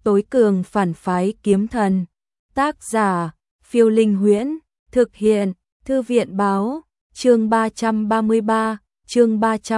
tối cường phản phái kiếm thần. Tác giả, Phiêu Linh Huyễn, thực hiện, Thư viện báo, chương 333, chương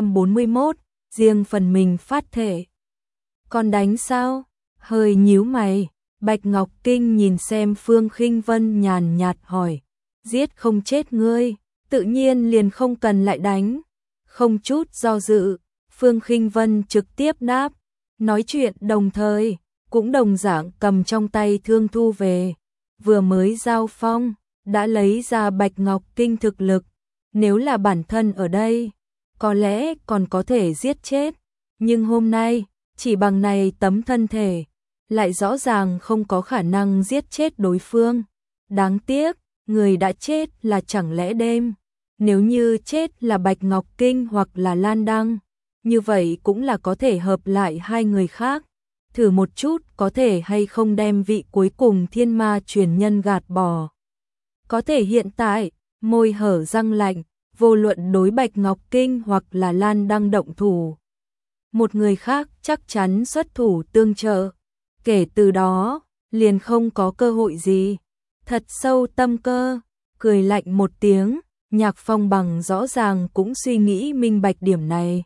341, riêng phần mình phát thể. Còn đánh sao? Hơi nhíu mày, Bạch Ngọc Kinh nhìn xem Phương Khinh Vân nhàn nhạt hỏi, giết không chết ngươi, tự nhiên liền không cần lại đánh. Không chút do dự, Phương Khinh Vân trực tiếp đáp, nói chuyện đồng thời, cũng đồng dạng cầm trong tay thương thu về, vừa mới giao phong, đã lấy ra Bạch Ngọc Kinh thực lực, nếu là bản thân ở đây, có lẽ còn có thể giết chết, nhưng hôm nay, chỉ bằng này tấm thân thể, lại rõ ràng không có khả năng giết chết đối phương. Đáng tiếc, người đã chết là chẳng lẽ đêm, nếu như chết là Bạch Ngọc Kinh hoặc là Lan Đăng, như vậy cũng là có thể hợp lại hai người khác, thử một chút có thể hay không đem vị cuối cùng thiên ma truyền nhân gạt bỏ. Có thể hiện tại, môi hở răng lạnh, vô luận đối Bạch Ngọc Kinh hoặc là Lan Đăng động thủ, một người khác chắc chắn xuất thủ tương trợ, kể từ đó, liền không có cơ hội gì. Thật sâu tâm cơ, cười lạnh một tiếng, Nhạc Phong Bằng rõ ràng cũng suy nghĩ minh bạch điểm này.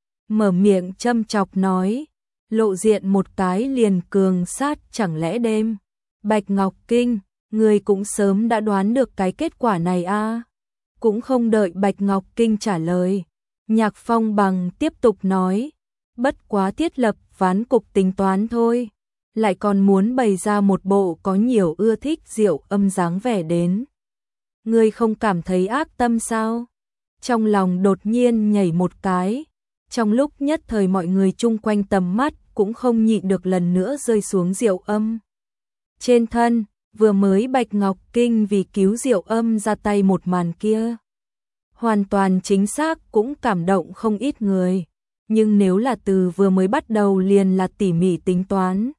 Mở miệng châm chọc nói, lộ diện một cái liền cường sát chẳng lẽ đêm. Bạch Ngọc Kinh, người cũng sớm đã đoán được cái kết quả này a. Cũng không đợi Bạch Ngọc Kinh trả lời, Nhạc Phong Bằng tiếp tục nói, bất quá thiết lập ván cục tính toán thôi, lại còn muốn bày ra một bộ có nhiều ưa thích Diệu Âm dáng vẻ đến. Ngươi không cảm thấy ác tâm sao? Trong lòng đột nhiên nhảy một cái, trong lúc nhất thời mọi người chung quanh tầm mắt cũng không nhịn được lần nữa rơi xuống Diệu Âm. Trên thân, vừa mới Bạch Ngọc Kinh vì cứu Diệu Âm ra tay một màn kia. Hoàn toàn chính xác cũng cảm động không ít người, nhưng nếu là từ vừa mới bắt đầu liền là tỉ mỉ tính toán,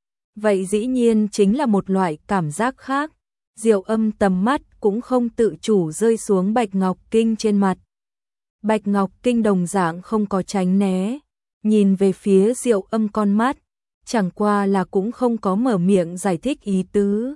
vậy dĩ nhiên chính là một loại cảm giác khác. Diệu Âm tầm mắt cũng không tự chủ rơi xuống Bạch Ngọc Kinh trên mặt. Bạch Ngọc Kinh đồng dạng không có tránh né, nhìn về phía Diệu Âm con mắt, chẳng qua là cũng không có mở miệng giải thích ý tứ.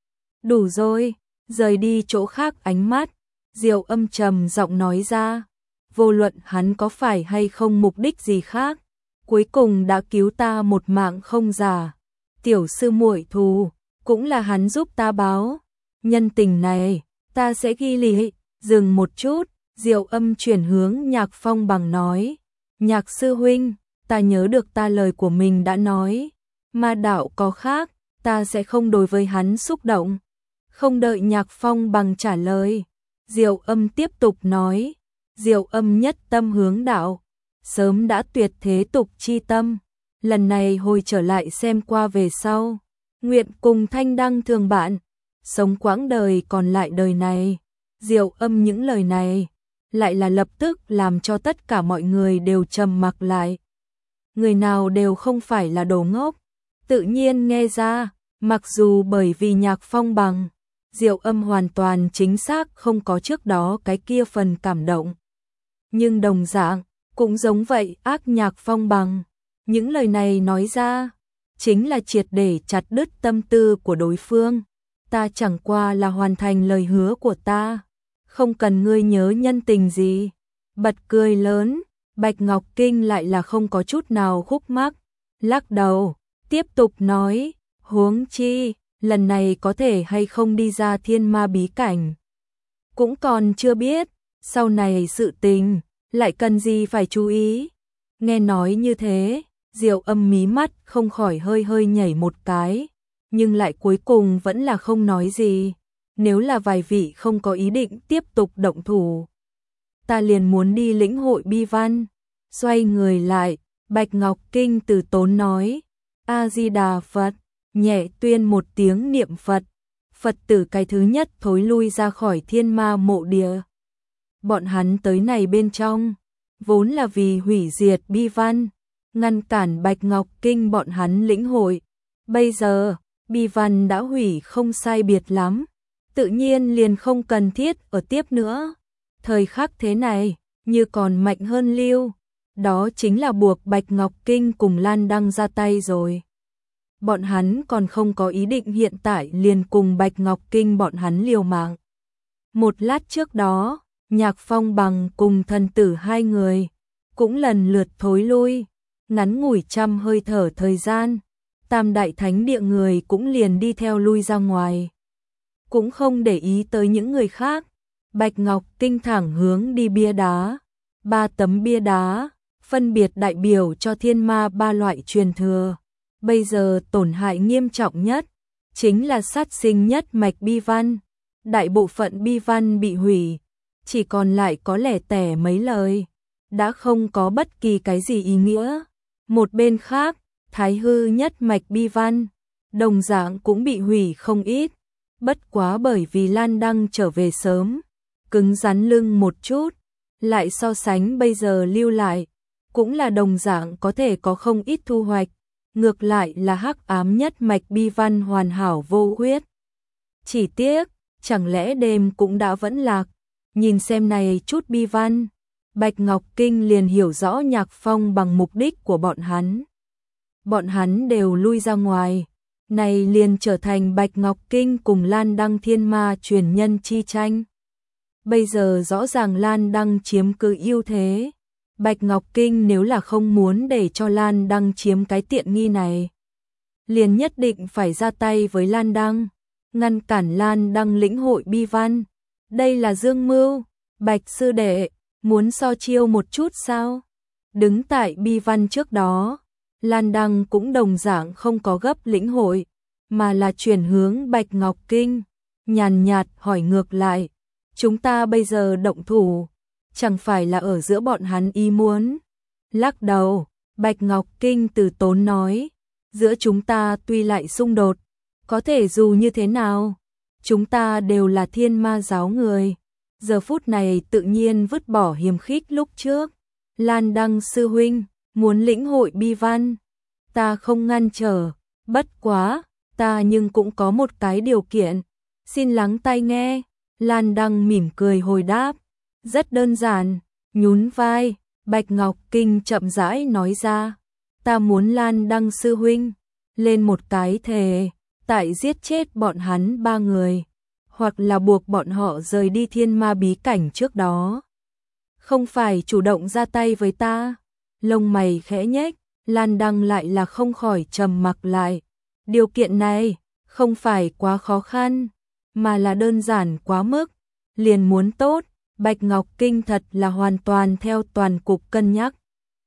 Đủ rồi, rời đi chỗ khác ánh mắt, Diệu Âm trầm giọng nói ra, vô luận hắn có phải hay không mục đích gì khác, cuối cùng đã cứu ta một mạng không giả. Tiểu sư muội thù, cũng là hắn giúp ta báo, nhân tình này, ta sẽ ghi lý. Dừng một chút, Diệu Âm chuyển hướng Nhạc Phong Bằng nói, Nhạc sư huynh, ta nhớ được ta lời của mình đã nói, ma đạo có khác, ta sẽ không đối với hắn xúc động. Không đợi Nhạc Phong Bằng trả lời, Diệu Âm tiếp tục nói, Diệu Âm nhất tâm hướng đạo, sớm đã tuyệt thế tục chi tâm, lần này hồi trở lại xem qua về sau, nguyện cùng Thanh Đăng thường bạn, sống quãng đời còn lại đời này. Diệu Âm những lời này, lại là lập tức làm cho tất cả mọi người đều trầm mặc lại. Người nào đều không phải là đồ ngốc, tự nhiên nghe ra, mặc dù bởi vì Nhạc Phong Bằng, Diệu Âm hoàn toàn chính xác không có trước đó cái kia phần cảm động. Nhưng đồng dạng, cũng giống vậy ác Nhạc Phong Bằng, những lời này nói ra, chính là triệt để chặt đứt tâm tư của đối phương. Ta chẳng qua là hoàn thành lời hứa của ta, không cần ngươi nhớ nhân tình gì. Bật cười lớn, Bạch Ngọc Kinh lại là không có chút nào khúc mắc, lắc đầu, tiếp tục nói, huống chi, lần này có thể hay không đi ra thiên ma bí cảnh, cũng còn chưa biết, sau này sự tình, lại cần gì phải chú ý. Nghe nói như thế, Diệu Âm mí mắt không khỏi hơi hơi nhảy một cái, nhưng lại cuối cùng vẫn là không nói gì. Nếu là vài vị không có ý định tiếp tục động thủ, ta liền muốn đi lĩnh hội bi văn. Xoay người lại, Bạch Ngọc Kinh từ tốn nói, A-di-đà Phật, nhẹ tuyên một tiếng niệm Phật, Phật tử cái thứ nhất thối lui ra khỏi thiên ma mộ địa. Bọn hắn tới này bên trong, vốn là vì hủy diệt bi văn, ngăn cản Bạch Ngọc Kinh bọn hắn lĩnh hội. Bây giờ, bi văn đã hủy không sai biệt lắm, tự nhiên liền không cần thiết ở tiếp nữa. Thời khắc thế này, như còn mạnh hơn lưu, đó chính là buộc Bạch Ngọc Kinh cùng Lan Đăng ra tay rồi. bọn hắn còn không có ý định hiện tại liền cùng Bạch Ngọc Kinh bọn hắn liều mạng. Một lát trước đó, Nhạc Phong Bằng cùng thần tử hai người cũng lần lượt thối lui, ngắn ngủi trăm hơi thở thời gian, Tam Đại Thánh Địa người cũng liền đi theo lui ra ngoài. Cũng không để ý tới những người khác, Bạch Ngọc Kinh thẳng hướng đi bia đá. 3 tấm bia đá, phân biệt đại biểu cho thiên ma 3 loại truyền thừa. Bây giờ tổn hại nghiêm trọng nhất, chính là sát sinh nhất mạch bi văn. Đại bộ phận bi văn bị hủy, chỉ còn lại có lẻ tẻ mấy lời, đã không có bất kỳ cái gì ý nghĩa. Một bên khác, thái hư nhất mạch bi văn, đồng dạng cũng bị hủy không ít. Bất quá bởi vì Lan Đăng trở về sớm, cứng rắn lưng một chút, lại so sánh bây giờ lưu lại, cũng là đồng dạng có thể có không ít thu hoạch. Ngược lại là hắc ám nhất mạch bi văn hoàn hảo vô khuyết. Chỉ tiếc, chẳng lẽ đêm cũng đã vẫn lạc. Nhìn xem này chút bi văn, Bạch Ngọc Kinh liền hiểu rõ Nhạc Phong Bằng mục đích của bọn hắn. Bọn hắn đều lui ra ngoài, này liền trở thành Bạch Ngọc Kinh cùng Lan Đăng thiên ma truyền nhân chi tranh. Bây giờ rõ ràng Lan Đăng chiếm cứ ưu thế. Bạch Ngọc Kinh nếu là không muốn để cho Lan Đăng chiếm cái tiện nghi này, liền nhất định phải ra tay với Lan Đăng, ngăn cản Lan Đăng lĩnh hội bi văn. Đây là dương mưu. Bạch sư đệ, muốn so chiêu một chút sao? Đứng tại bi văn trước đó, Lan Đăng cũng đồng dạng không có gấp lĩnh hội, mà là chuyển hướng Bạch Ngọc Kinh, nhàn nhạt hỏi ngược lại, chúng ta bây giờ động thủ, chẳng phải là ở giữa bọn hắn ý muốn? Lắc đầu, Bạch Ngọc Kinh từ tốn nói, giữa chúng ta tuy lại xung đột, có thể dù như thế nào, chúng ta đều là thiên ma giáo người. Giờ phút này tự nhiên vứt bỏ hiềm khích lúc trước. Lan Đăng sư huynh, muốn lĩnh hội bi văn, ta không ngăn trở, bất quá, ta nhưng cũng có một cái điều kiện, xin lắng tai nghe. Lan Đăng mỉm cười hồi đáp, rất đơn giản, nhún vai, Bạch Ngọc Kinh chậm rãi nói ra, ta muốn Lan Đăng sư huynh lên một cái thề, tại giết chết bọn hắn 3 người, hoặc là buộc bọn họ rời đi thiên ma bí cảnh trước đó, không phải chủ động ra tay với ta. Lông mày khẽ nhếch, Lan Đăng lại là không khỏi trầm mặc lại. Điều kiện này không phải quá khó khăn, mà là đơn giản quá mức, liền muốn tốt. Bạch Ngọc Kinh thật là hoàn toàn theo toàn cục cân nhắc.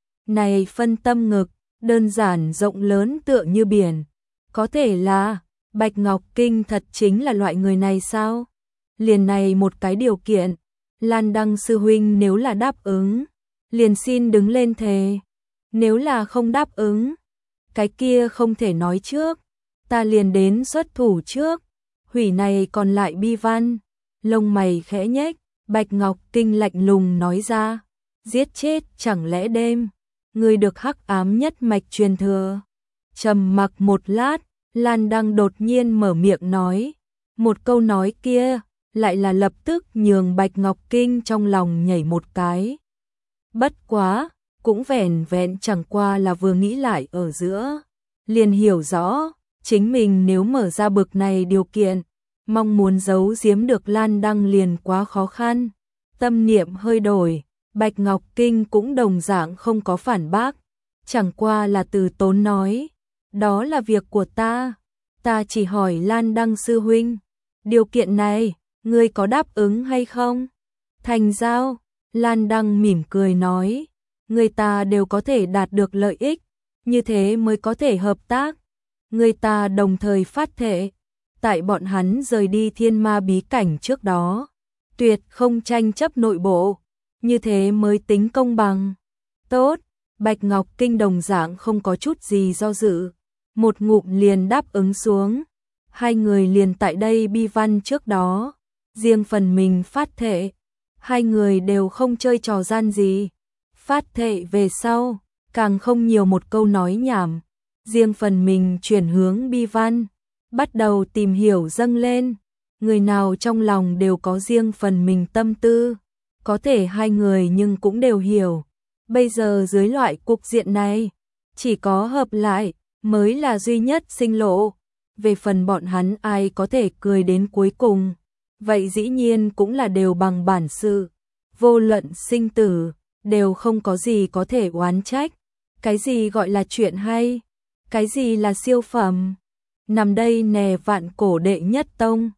Này phân tâm ngực, đơn giản rộng lớn tựa như biển. Có thể là, Bạch Ngọc Kinh thật chính là loại người này sao? Liền này một cái điều kiện, Lan Đăng sư huynh nếu là đáp ứng, liền xin đứng lên thề. Nếu là không đáp ứng, cái kia không thể nói trước, ta liền đến xuất thủ trước, hủy này còn lại bi văn. Lông mày khẽ nhếch, Bạch Ngọc Kinh lạnh lùng nói ra, giết chết chẳng lẽ đêm, người được hắc ám nhất mạch truyền thừa. Trầm mặc một lát, Lan Đăng đột nhiên mở miệng nói, một câu nói kia, lại là lập tức nhường Bạch Ngọc Kinh trong lòng nhảy một cái. Bất quá, cũng vẻn vẹn chẳng qua là vừa nghĩ lại ở giữa, liền hiểu rõ, chính mình nếu mở ra bực này điều kiện, mong muốn giấu giếm được Lan Đăng liền quá khó khăn. Tâm niệm hơi đổi, Bạch Ngọc Kinh cũng đồng dạng không có phản bác, chẳng qua là từ tốn nói, đó là việc của ta chỉ hỏi Lan Đăng sư huynh, điều kiện này, ngươi có đáp ứng hay không? Thành giao, Lan Đăng mỉm cười nói, người ta đều có thể đạt được lợi ích, như thế mới có thể hợp tác. Người ta đồng thời phát thệ, tại bọn hắn rời đi thiên ma bí cảnh trước đó, tuyệt không tranh chấp nội bộ, như thế mới tính công bằng. Tốt, Bạch Ngọc Kinh đồng dạng không có chút gì do dự, một ngụm liền đáp ứng xuống. Hai người liền tại đây bi văn trước đó, riêng phần mình phát thệ, hai người đều không chơi trò gian gì. Phát thệ về sau, càng không nhiều một câu nói nhảm, riêng phần mình chuyển hướng bi văn, bắt đầu tìm hiểu dâng lên. Người nào trong lòng đều có riêng phần mình tâm tư, có thể hai người nhưng cũng đều hiểu. Bây giờ dưới loại cục diện này, chỉ có hợp lại, mới là duy nhất sinh lộ. Về phần bọn hắn ai có thể cười đến cuối cùng, vậy dĩ nhiên cũng là đều bằng bản sự, vô luận sinh tử, đều không có gì có thể oán trách. Cái gì gọi là chuyện hay? Cái gì là siêu phẩm? Nằm đây nè vạn cổ đệ nhất tông.